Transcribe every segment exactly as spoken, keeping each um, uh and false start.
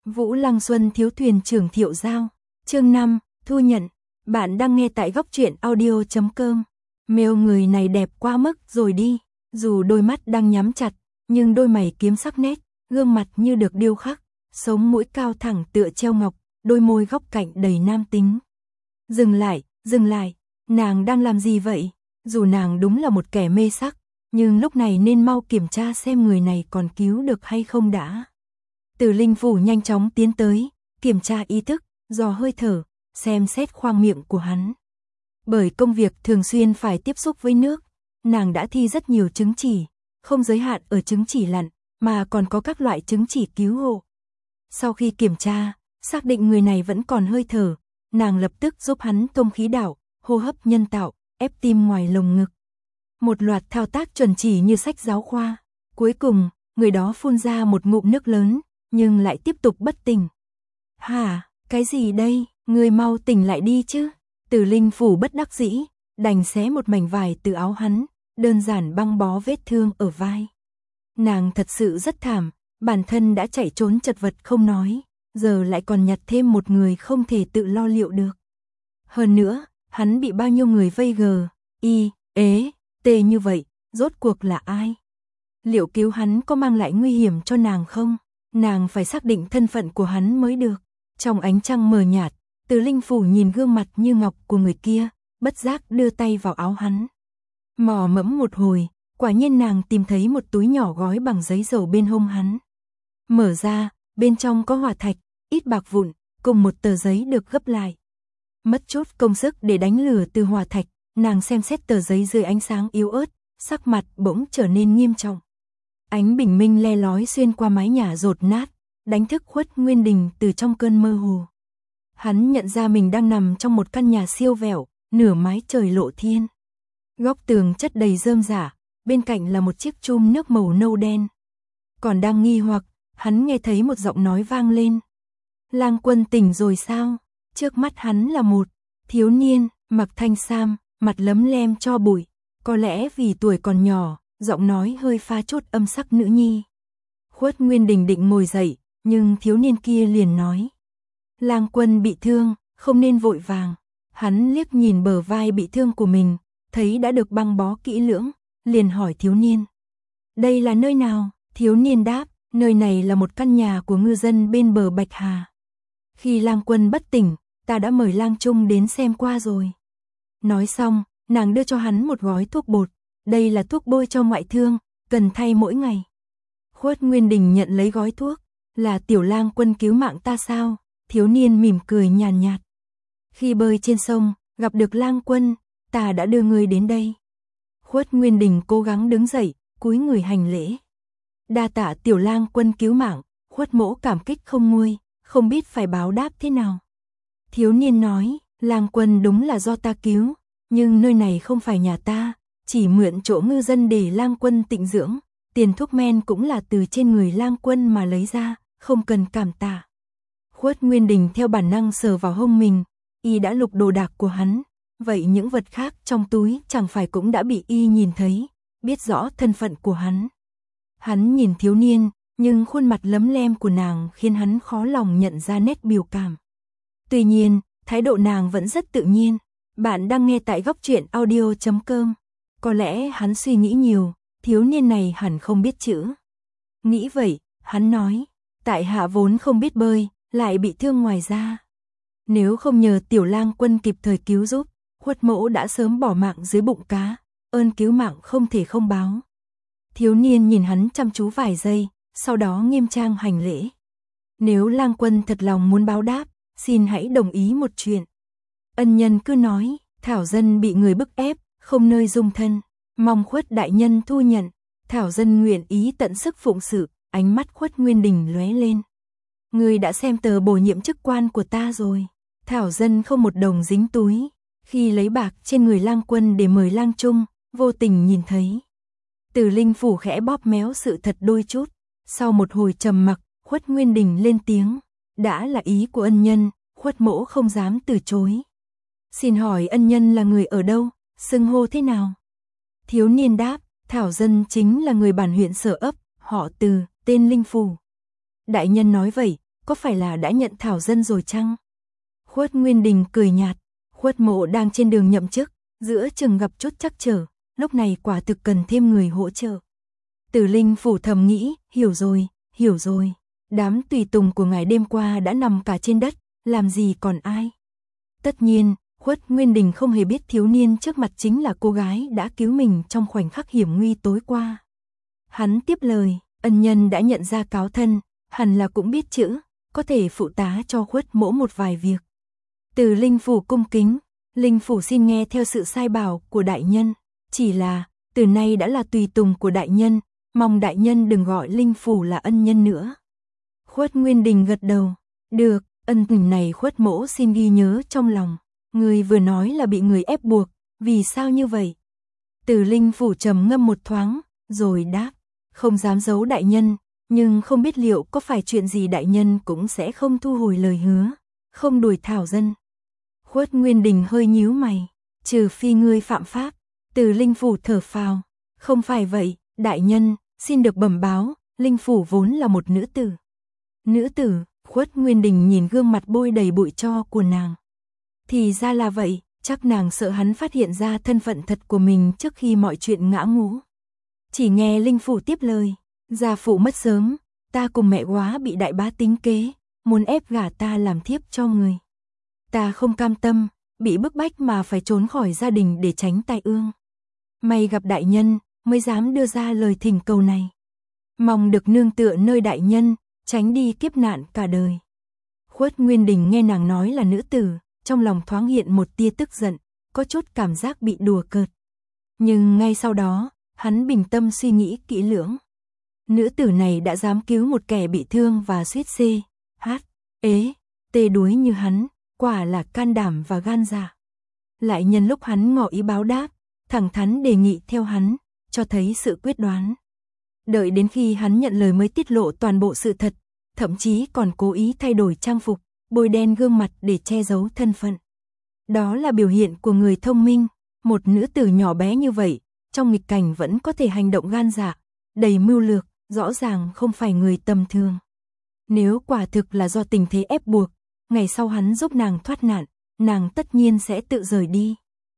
Vũ Lăng Xuân thiếu thuyền trưởng Thiệu Giao. Chương năm, thu nhận. Bạn đang nghe tại góc truyện audio chấm com. Mêu người này đẹp quá mức rồi đi, dù đôi mắt đang nhắm chặt, nhưng đôi mày kiếm sắc nét, gương mặt như được điêu khắc, sống mũi cao thẳng tựa treo ngọc, đôi môi góc cạnh đầy nam tính. Dừng lại, dừng lại, nàng đang làm gì vậy? Dù nàng đúng là một kẻ mê sắc, nhưng lúc này nên mau kiểm tra xem người này còn cứu được hay không đã. Từ Linh Phủ nhanh chóng tiến tới, kiểm tra ý thức, dò hơi thở, xem xét khoang miệng của hắn. Bởi công việc thường xuyên phải tiếp xúc với nước, nàng đã thi rất nhiều chứng chỉ, không giới hạn ở chứng chỉ lặn, mà còn có các loại chứng chỉ cứu hộ. Sau khi kiểm tra, xác định người này vẫn còn hơi thở, nàng lập tức giúp hắn thông khí đạo, hô hấp nhân tạo, ép tim ngoài lồng ngực. Một loạt thao tác chuẩn chỉ như sách giáo khoa. Cuối cùng, người đó phun ra một ngụm nước lớn, nhưng lại tiếp tục bất tỉnh. Hả, cái gì đây, người mau tỉnh lại đi chứ. Từ Linh Phủ bất đắc dĩ, đành xé một mảnh vải từ áo hắn, đơn giản băng bó vết thương ở vai. Nàng thật sự rất thảm, bản thân đã chạy trốn chật vật không nói, giờ lại còn nhặt thêm một người không thể tự lo liệu được. Hơn nữa, hắn bị bao nhiêu người vây gờ, y, ế, tê như vậy, rốt cuộc là ai? Liệu cứu hắn có mang lại nguy hiểm cho nàng không? Nàng phải xác định thân phận của hắn mới được. Trong ánh trăng mờ nhạt, Từ Linh Phủ nhìn gương mặt như ngọc của người kia, bất giác đưa tay vào áo hắn. Mò mẫm một hồi, quả nhiên nàng tìm thấy một túi nhỏ gói bằng giấy dầu bên hông hắn. Mở ra, bên trong có hỏa thạch, ít bạc vụn, cùng một tờ giấy được gấp lại. Mất chút công sức để đánh lửa từ hỏa thạch, nàng xem xét tờ giấy dưới ánh sáng yếu ớt, sắc mặt bỗng trở nên nghiêm trọng. Ánh bình minh le lói xuyên qua mái nhà dột nát, đánh thức Khuất Nguyên Đình từ trong cơn mơ hồ. Hắn nhận ra mình đang nằm trong một căn nhà siêu vẹo, nửa mái trời lộ thiên. Góc tường chất đầy rơm rả, bên cạnh là một chiếc chum nước màu nâu đen. Còn đang nghi hoặc, hắn nghe thấy một giọng nói vang lên. Lang Quân tỉnh rồi sao? Trước mắt hắn là một thiếu niên, mặc thanh sam, mặt lấm lem cho bụi. Có lẽ vì tuổi còn nhỏ, giọng nói hơi pha chút âm sắc nữ nhi. Khuất Nguyên Đình định ngồi dậy, nhưng thiếu niên kia liền nói. Lang Quân bị thương, không nên vội vàng. Hắn liếc nhìn bờ vai bị thương của mình, thấy đã được băng bó kỹ lưỡng, liền hỏi thiếu niên. Đây là nơi nào? Thiếu niên đáp, nơi này là một căn nhà của ngư dân bên bờ Bạch Hà. Khi Lang Quân bất tỉnh, ta đã mời Lang Trung đến xem qua rồi. Nói xong, nàng đưa cho hắn một gói thuốc bột. Đây là thuốc bôi cho ngoại thương, cần thay mỗi ngày. Khuất Nguyên Đình nhận lấy gói thuốc. Là Tiểu Lang Quân cứu mạng ta sao? Thiếu niên mỉm cười nhàn nhạt. Khi bơi trên sông, gặp được Lang Quân, ta đã đưa ngươi đến đây. Khuất Nguyên Đình cố gắng đứng dậy, cúi người hành lễ. Đa tạ Tiểu Lang Quân cứu mạng, Khuất mỗ cảm kích không nguôi, không biết phải báo đáp thế nào. Thiếu niên nói, Lang Quân đúng là do ta cứu, nhưng nơi này không phải nhà ta, chỉ mượn chỗ ngư dân để Lang Quân tịnh dưỡng, tiền thuốc men cũng là từ trên người Lang Quân mà lấy ra, không cần cảm tạ. Khuất Nguyên Đình theo bản năng sờ vào hông mình, y đã lục đồ đạc của hắn, vậy những vật khác trong túi chẳng phải cũng đã bị y nhìn thấy, biết rõ thân phận của hắn. Hắn nhìn thiếu niên, nhưng khuôn mặt lấm lem của nàng khiến hắn khó lòng nhận ra nét biểu cảm. Tuy nhiên, thái độ nàng vẫn rất tự nhiên. Bạn đang nghe tại góc truyện audio chấm com. Có lẽ hắn suy nghĩ nhiều, thiếu niên này hẳn không biết chữ. Nghĩ vậy, hắn nói, tại hạ vốn không biết bơi, lại bị thương ngoài da. Nếu không nhờ Tiểu Lang Quân kịp thời cứu giúp, Khuất mỗ đã sớm bỏ mạng dưới bụng cá, ơn cứu mạng không thể không báo. Thiếu niên nhìn hắn chăm chú vài giây, sau đó nghiêm trang hành lễ. Nếu Lang Quân thật lòng muốn báo đáp, xin hãy đồng ý một chuyện. Ân nhân cứ nói, Thảo dân bị người bức ép, không nơi dung thân, mong Khuất đại nhân thu nhận. Thảo dân nguyện ý tận sức phụng sự. Ánh mắt Khuất Nguyên Đình lóe lên. Ngươi đã xem tờ bổ nhiệm chức quan của ta rồi. Thảo dân không một đồng dính túi. Khi lấy bạc trên người Lang Quân để mời Lang Trung, vô tình nhìn thấy. Từ Linh Phủ khẽ bóp méo sự thật đôi chút. Sau một hồi trầm mặc, Khuất Nguyên Đình lên tiếng. Đã là ý của ân nhân, Khuất mỗ không dám từ chối. Xin hỏi ân nhân là người ở đâu, xưng hô thế nào? Thiếu niên đáp, Thảo dân chính là người bản huyện Sở Ấp, họ Từ, tên Linh Phủ. Đại nhân nói vậy, có phải là đã nhận thảo dân rồi chăng? Khuất Nguyên Đình cười nhạt, Khuất Mộ đang trên đường nhậm chức, giữa chừng gặp chút trắc trở, lúc này quả thực cần thêm người hỗ trợ. Tử Linh Phủ thầm nghĩ, hiểu rồi, hiểu rồi, đám tùy tùng của ngài đêm qua đã nằm cả trên đất, làm gì còn ai. Tất nhiên, Khuất Nguyên Đình không hề biết thiếu niên trước mặt chính là cô gái đã cứu mình trong khoảnh khắc hiểm nguy tối qua. Hắn tiếp lời, ân nhân đã nhận ra cáo thân, hẳn là cũng biết chữ, có thể phụ tá cho Khuất Mỗ một vài việc. Từ Linh Phủ cung kính, Linh Phủ xin nghe theo sự sai bảo của đại nhân, chỉ là, từ nay đã là tùy tùng của đại nhân, mong đại nhân đừng gọi Linh Phủ là ân nhân nữa. Khuất Nguyên Đình gật đầu, được, ân tình này Khuất Mỗ xin ghi nhớ trong lòng. Người vừa nói là bị người ép buộc, vì sao như vậy? Từ Linh Phủ trầm ngâm một thoáng, rồi đáp, không dám giấu đại nhân, nhưng không biết liệu có phải chuyện gì đại nhân cũng sẽ không thu hồi lời hứa, không đuổi thảo dân. Khuất Nguyên Đình hơi nhíu mày, trừ phi ngươi phạm pháp. Từ Linh Phủ thở phào, không phải vậy, đại nhân, xin được bẩm báo, Linh Phủ vốn là một nữ tử. Nữ tử, Khuất Nguyên Đình nhìn gương mặt bôi đầy bụi tro của nàng. Thì ra là vậy, chắc nàng sợ hắn phát hiện ra thân phận thật của mình trước khi mọi chuyện ngã ngũ. Chỉ nghe Linh Phủ tiếp lời, gia phụ mất sớm, ta cùng mẹ quá bị đại bá tính kế, muốn ép gả ta làm thiếp cho người. Ta không cam tâm, bị bức bách mà phải trốn khỏi gia đình để tránh tai ương. May gặp đại nhân, mới dám đưa ra lời thỉnh cầu này. Mong được nương tựa nơi đại nhân, tránh đi kiếp nạn cả đời. Khuất Nguyên Đình nghe nàng nói là nữ tử, trong lòng thoáng hiện một tia tức giận, có chút cảm giác bị đùa cợt. Nhưng ngay sau đó, hắn bình tâm suy nghĩ kỹ lưỡng. Nữ tử này đã dám cứu một kẻ bị thương và suýt xê, hát, ế, tê đuối như hắn, quả là can đảm và gan dạ. Lại nhân lúc hắn ngỏ ý báo đáp, thẳng thắn đề nghị theo hắn, cho thấy sự quyết đoán. Đợi đến khi hắn nhận lời mới tiết lộ toàn bộ sự thật, thậm chí còn cố ý thay đổi trang phục, bôi đen gương mặt để che giấu thân phận. Đó là biểu hiện của người thông minh, một nữ tử nhỏ bé như vậy, trong nghịch cảnh vẫn có thể hành động gan dạ, đầy mưu lược, rõ ràng không phải người tầm thường. Nếu quả thực là do tình thế ép buộc, ngày sau hắn giúp nàng thoát nạn, nàng tất nhiên sẽ tự rời đi.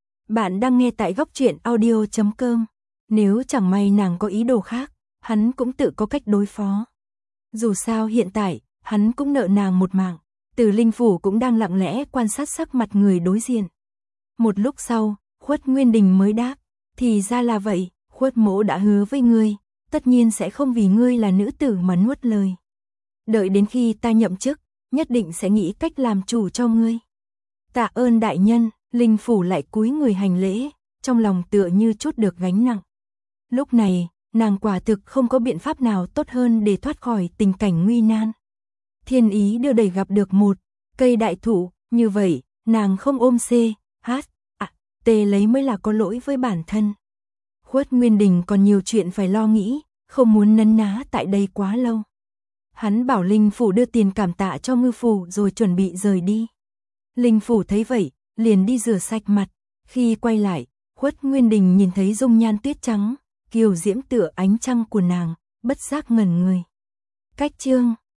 Bạn đang nghe tại góc truyện audio chấm com. Nếu chẳng may nàng có ý đồ khác, hắn cũng tự có cách đối phó. Dù sao hiện tại, hắn cũng nợ nàng một mạng. Từ Linh Phủ cũng đang lặng lẽ quan sát sắc mặt người đối diện. Một lúc sau, Khuất Nguyên Đình mới đáp, thì ra là vậy, Khuất Mỗ đã hứa với ngươi, tất nhiên sẽ không vì ngươi là nữ tử mà nuốt lời. Đợi đến khi ta nhậm chức, nhất định sẽ nghĩ cách làm chủ cho ngươi. Tạ ơn đại nhân. Linh Phủ lại cúi người hành lễ, trong lòng tựa như chút được gánh nặng. Lúc này, nàng quả thực không có biện pháp nào tốt hơn để thoát khỏi tình cảnh nguy nan. Thiên ý đưa đẩy gặp được một cây đại thụ, như vậy, nàng không ôm C, H, à, T lấy mới là có lỗi với bản thân. Khuất Nguyên Đình còn nhiều chuyện phải lo nghĩ, không muốn nấn ná tại đây quá lâu. Hắn bảo Linh Phủ đưa tiền cảm tạ cho ngư phủ rồi chuẩn bị rời đi. Linh Phủ thấy vậy, liền đi rửa sạch mặt, khi quay lại, Khuất Nguyên Đình nhìn thấy dung nhan tuyết trắng, kiều diễm tựa ánh trăng của nàng, bất giác ngẩn người. Cách chương